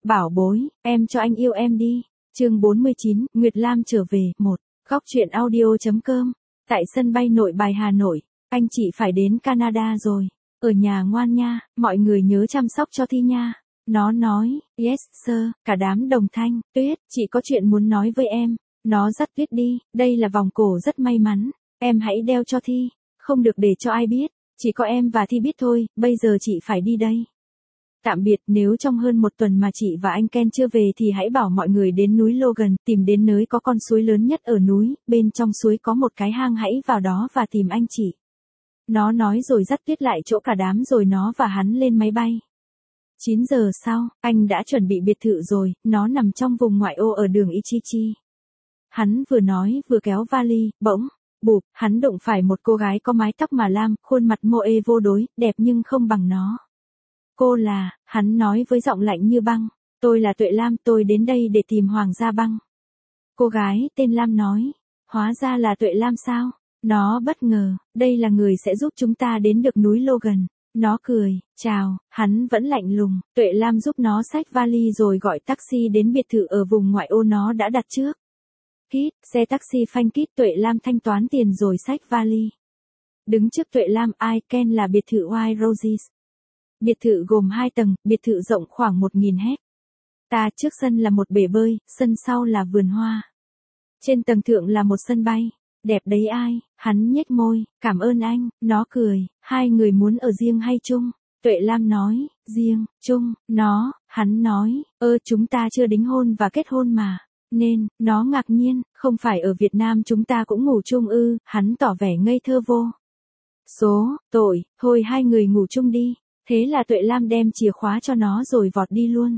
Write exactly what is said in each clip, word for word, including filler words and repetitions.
bảo bối, em cho anh yêu em đi. Chương bốn mươi chín, Nguyệt Lam trở về, một. Góc truyện audio.com. Tại sân bay Nội Bài Hà Nội, anh chị phải đến Canada rồi. Ở nhà ngoan nha, mọi người nhớ chăm sóc cho Thi nha. Nó nói, yes sir, cả đám đồng thanh, Tuyết, chị có chuyện muốn nói với em. Nó dắt Tuyết đi, đây là vòng cổ rất may mắn, em hãy đeo cho Thi, không được để cho ai biết, chỉ có em và Thi biết thôi, bây giờ chị phải đi đây. Tạm biệt, nếu trong hơn một tuần mà chị và anh Ken chưa về thì hãy bảo mọi người đến núi Logan, tìm đến nơi có con suối lớn nhất ở núi, bên trong suối có một cái hang, hãy vào đó và tìm anh chị. Nó nói rồi dắt Tuyết lại chỗ cả đám rồi nó và hắn lên máy bay. chín giờ sau, anh đã chuẩn bị biệt thự rồi, nó nằm trong vùng ngoại ô ở đường Ichichi. Hắn vừa nói vừa kéo vali, bỗng, bụp, hắn đụng phải một cô gái có mái tóc mà lam, khuôn mặt moe vô đối, đẹp nhưng không bằng nó. Cô là, hắn nói với giọng lạnh như băng, tôi là Tuệ Lam, tôi đến đây để tìm Hoàng gia băng. Cô gái tên Lam nói, hóa ra là Tuệ Lam sao? Nó bất ngờ, đây là người sẽ giúp chúng ta đến được núi Logan. Nó cười, chào, hắn vẫn lạnh lùng, Tuệ Lam giúp nó xách vali rồi gọi taxi đến biệt thự ở vùng ngoại ô nó đã đặt trước. Kít, xe taxi phanh kít, Tuệ Lam thanh toán tiền rồi xách vali. Đứng trước Tuệ Lam, I Ken là biệt thự White Roses. Biệt thự gồm hai tầng, biệt thự rộng khoảng một nghìn héc ta, trước sân là một bể bơi, sân sau là vườn hoa. Trên tầng thượng là một sân bay. Đẹp đấy ai, hắn nhếch môi, cảm ơn anh, nó cười, hai người muốn ở riêng hay chung? Tuệ Lam nói, riêng, chung, nó, hắn nói, ơ chúng ta chưa đính hôn và kết hôn mà, nên, nó ngạc nhiên, không phải ở Việt Nam chúng ta cũng ngủ chung ư, hắn tỏ vẻ ngây thơ vô. Số, tội, thôi hai người ngủ chung đi, thế là Tuệ Lam đem chìa khóa cho nó rồi vọt đi luôn.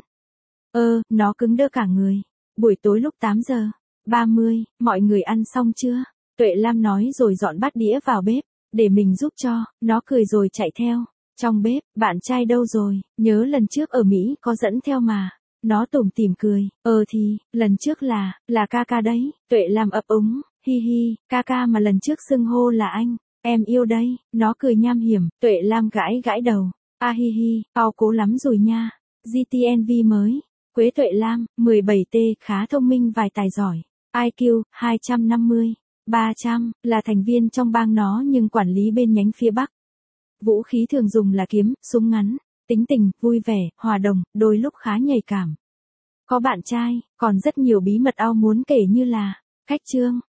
Ơ, nó cứng đơ cả người, buổi tối lúc tám giờ ba mươi, mọi người ăn xong chưa? Tuệ Lam nói rồi dọn bát đĩa vào bếp, để mình giúp cho, nó cười rồi chạy theo. Trong bếp, bạn trai đâu rồi, nhớ lần trước ở Mỹ có dẫn theo mà. Nó tủm tỉm cười, ờ thì, lần trước là, là ca ca đấy, Tuệ Lam ấp úng, hi hi, ca ca mà lần trước xưng hô là anh, em yêu đây, nó cười nham hiểm, Tuệ Lam gãi gãi đầu, a hi hi, ao cố lắm rồi nha, giê tê en vê mới, Quế Tuệ Lam, mười bảy T, khá thông minh vài tài giỏi, i kiu, hai trăm năm mươi. ba trăm, là thành viên trong bang nó nhưng quản lý bên nhánh phía Bắc. Vũ khí thường dùng là kiếm, súng ngắn, tính tình, vui vẻ, hòa đồng, đôi lúc khá nhạy cảm. Có bạn trai, còn rất nhiều bí mật ao muốn kể như là, khách trương,